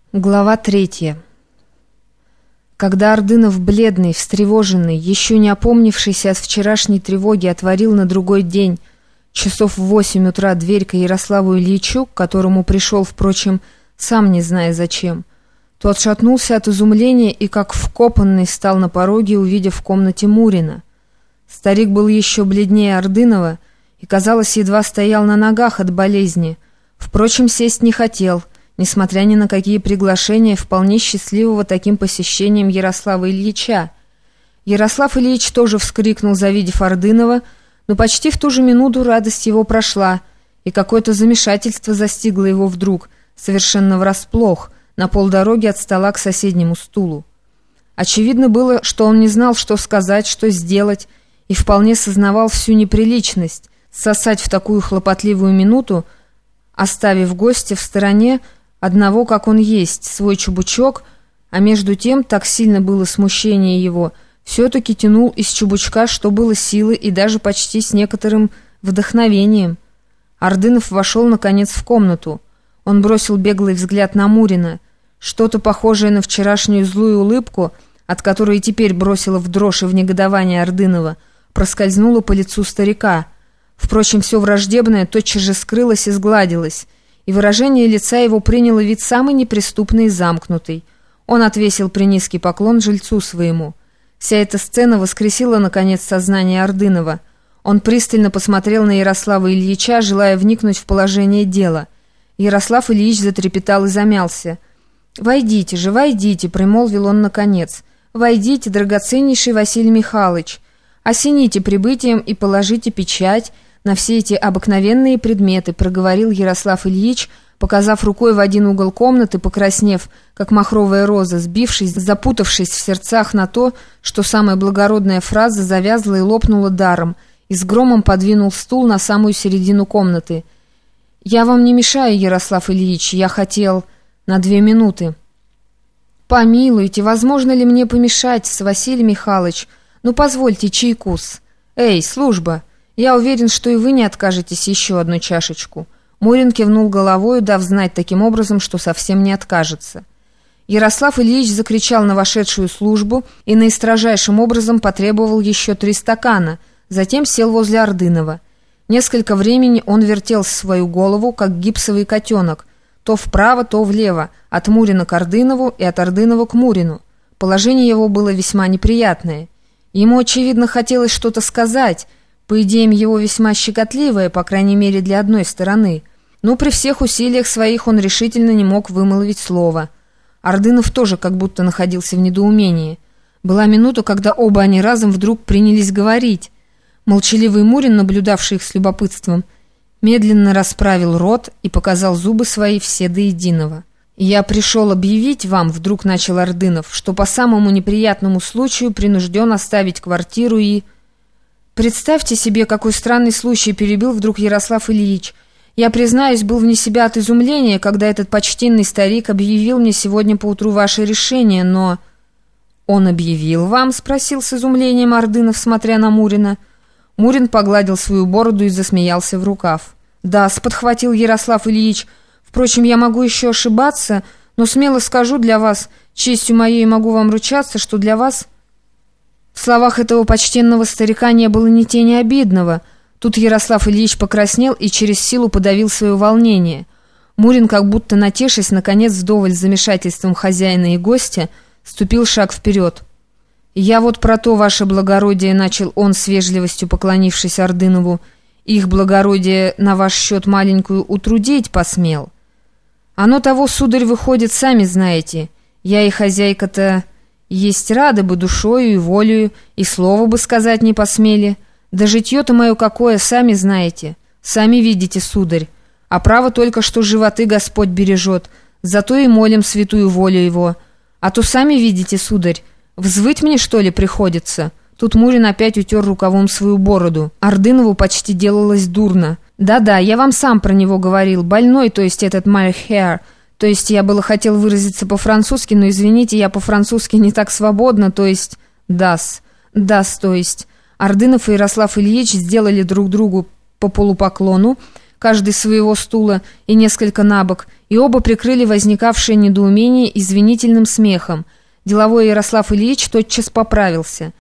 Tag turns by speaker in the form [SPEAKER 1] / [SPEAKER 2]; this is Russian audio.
[SPEAKER 1] Глава 3. Когда Ордынов, бледный, встревоженный, еще не опомнившийся от вчерашней тревоги, отворил на другой день, часов в 8 утра, дверь к Ярославу Ильичу, к которому пришел, впрочем, сам не зная зачем, то отшатнулся от изумления и, как вкопанный, стал на пороге, увидев в комнате Мурина. Старик был еще бледнее Ордынова и, казалось, едва стоял на ногах от болезни. Впрочем, сесть не хотел, несмотря ни на какие приглашения вполне счастливого таким посещением Ярослава Ильича. Ярослав Ильич тоже вскрикнул, завидев Ордынова, но почти в ту же минуту радость его прошла, и какое-то замешательство застигло его вдруг, совершенно врасплох, на полдороги от стола к соседнему стулу. Очевидно было, что он не знал, что сказать, что сделать, и вполне сознавал всю неприличность сосать в такую хлопотливую минуту, оставив гостя в стороне, одного, как он есть, свой чубучок, а между тем так сильно было смущение его, все-таки тянул из чубучка, что было силы, и даже почти с некоторым вдохновением. Ордынов вошел, наконец, в комнату. Он бросил беглый взгляд на Мурина. Что-то похожее на вчерашнюю злую улыбку, от которой теперь бросило в дрожь и в негодование Ордынова, проскользнуло по лицу старика. Впрочем, все враждебное тотчас же скрылось и сгладилось, и выражение лица его приняло вид самый неприступный и замкнутый. Он отвесил принизкий поклон жильцу своему. Вся эта сцена воскресила, наконец, сознание Ордынова. Он пристально посмотрел на Ярослава Ильича, желая вникнуть в положение дела. Ярослав Ильич затрепетал и замялся. «Войдите же, войдите», — промолвил он наконец. «Войдите, драгоценнейший Василий Михайлович. Осените прибытием и положите печать на все эти обыкновенные предметы», — проговорил Ярослав Ильич, показав рукой в один угол комнаты, покраснев, как махровая роза, сбившись, запутавшись в сердцах на то, что самая благородная фраза завязла и лопнула даром, и с громом подвинул стул на самую середину комнаты. «Я вам не мешаю, Ярослав Ильич, я хотел на 2 минуты». «Помилуйте, возможно ли мне помешать, Василий Михайлович? Ну, позвольте чайку-с. Эй, служба! Я уверен, что и вы не откажетесь еще одну чашечку». Мурин кивнул головою, дав знать таким образом, что совсем не откажется. Ярослав Ильич закричал на вошедшую службу и наистрожайшим образом потребовал еще 3 стакана, затем сел возле Ордынова. Несколько времени он вертел свою голову, как гипсовый котенок, то вправо, то влево, от Мурина к Ордынову и от Ордынова к Мурину. Положение его было весьма неприятное. Ему, очевидно, хотелось что-то сказать, по идеям его весьма щекотливое, по крайней мере для одной стороны, но при всех усилиях своих он решительно не мог вымолвить слова. Ордынов тоже как будто находился в недоумении. Была минута, когда оба они разом вдруг принялись говорить. Молчаливый Мурин, наблюдавший их с любопытством, медленно расправил рот и показал зубы свои все до единого. «Я пришел объявить вам, — вдруг начал Ордынов, — что по самому неприятному случаю принужден оставить квартиру и...» «Представьте себе, какой странный случай!» — перебил вдруг Ярослав Ильич. «Я, признаюсь, был вне себя от изумления, когда этот почтенный старик объявил мне сегодня поутру ваше решение, но...» «Он объявил вам?» — спросил с изумлением Ордынов, смотря на Мурина. Мурин погладил свою бороду и засмеялся в рукав. «Да, — подхватил Ярослав Ильич, — впрочем, я могу еще ошибаться, но смело скажу для вас, честью моей могу вам ручаться, что для вас...» В словах этого почтенного старика не было ни тени обидного. Тут Ярослав Ильич покраснел и через силу подавил свое волнение. Мурин, как будто натешись, наконец, вдоволь с замешательством хозяина и гостя, ступил шаг вперед. «Я вот про то, ваше благородие, — начал он с вежливостью, поклонившись Ордынову, — их благородие на ваш счет маленькую утрудить посмел. Оно того, сударь, выходит, сами знаете. Я и хозяйка-то есть рады бы душою и волею, и слова бы сказать не посмели. Да житье-то мое какое, сами знаете, сами видите, сударь. А право только, что животы Господь бережет, зато и молим святую волю его. А то сами видите, сударь, взвыть мне, что ли, приходится?» Тут Мурин опять утер рукавом свою бороду. Ордынову почти делалось дурно. «Да-да, я вам сам про него говорил. Больной, то есть этот Майхер. То есть я было хотел выразиться по-французски, но, извините, я по-французски не так свободно, то есть... дас, то есть...» Ордынов и Ярослав Ильич сделали друг другу по полупоклону, каждый своего стула и несколько набок, и оба прикрыли возникавшее недоумение извинительным смехом. Деловой Ярослав Ильич тотчас поправился.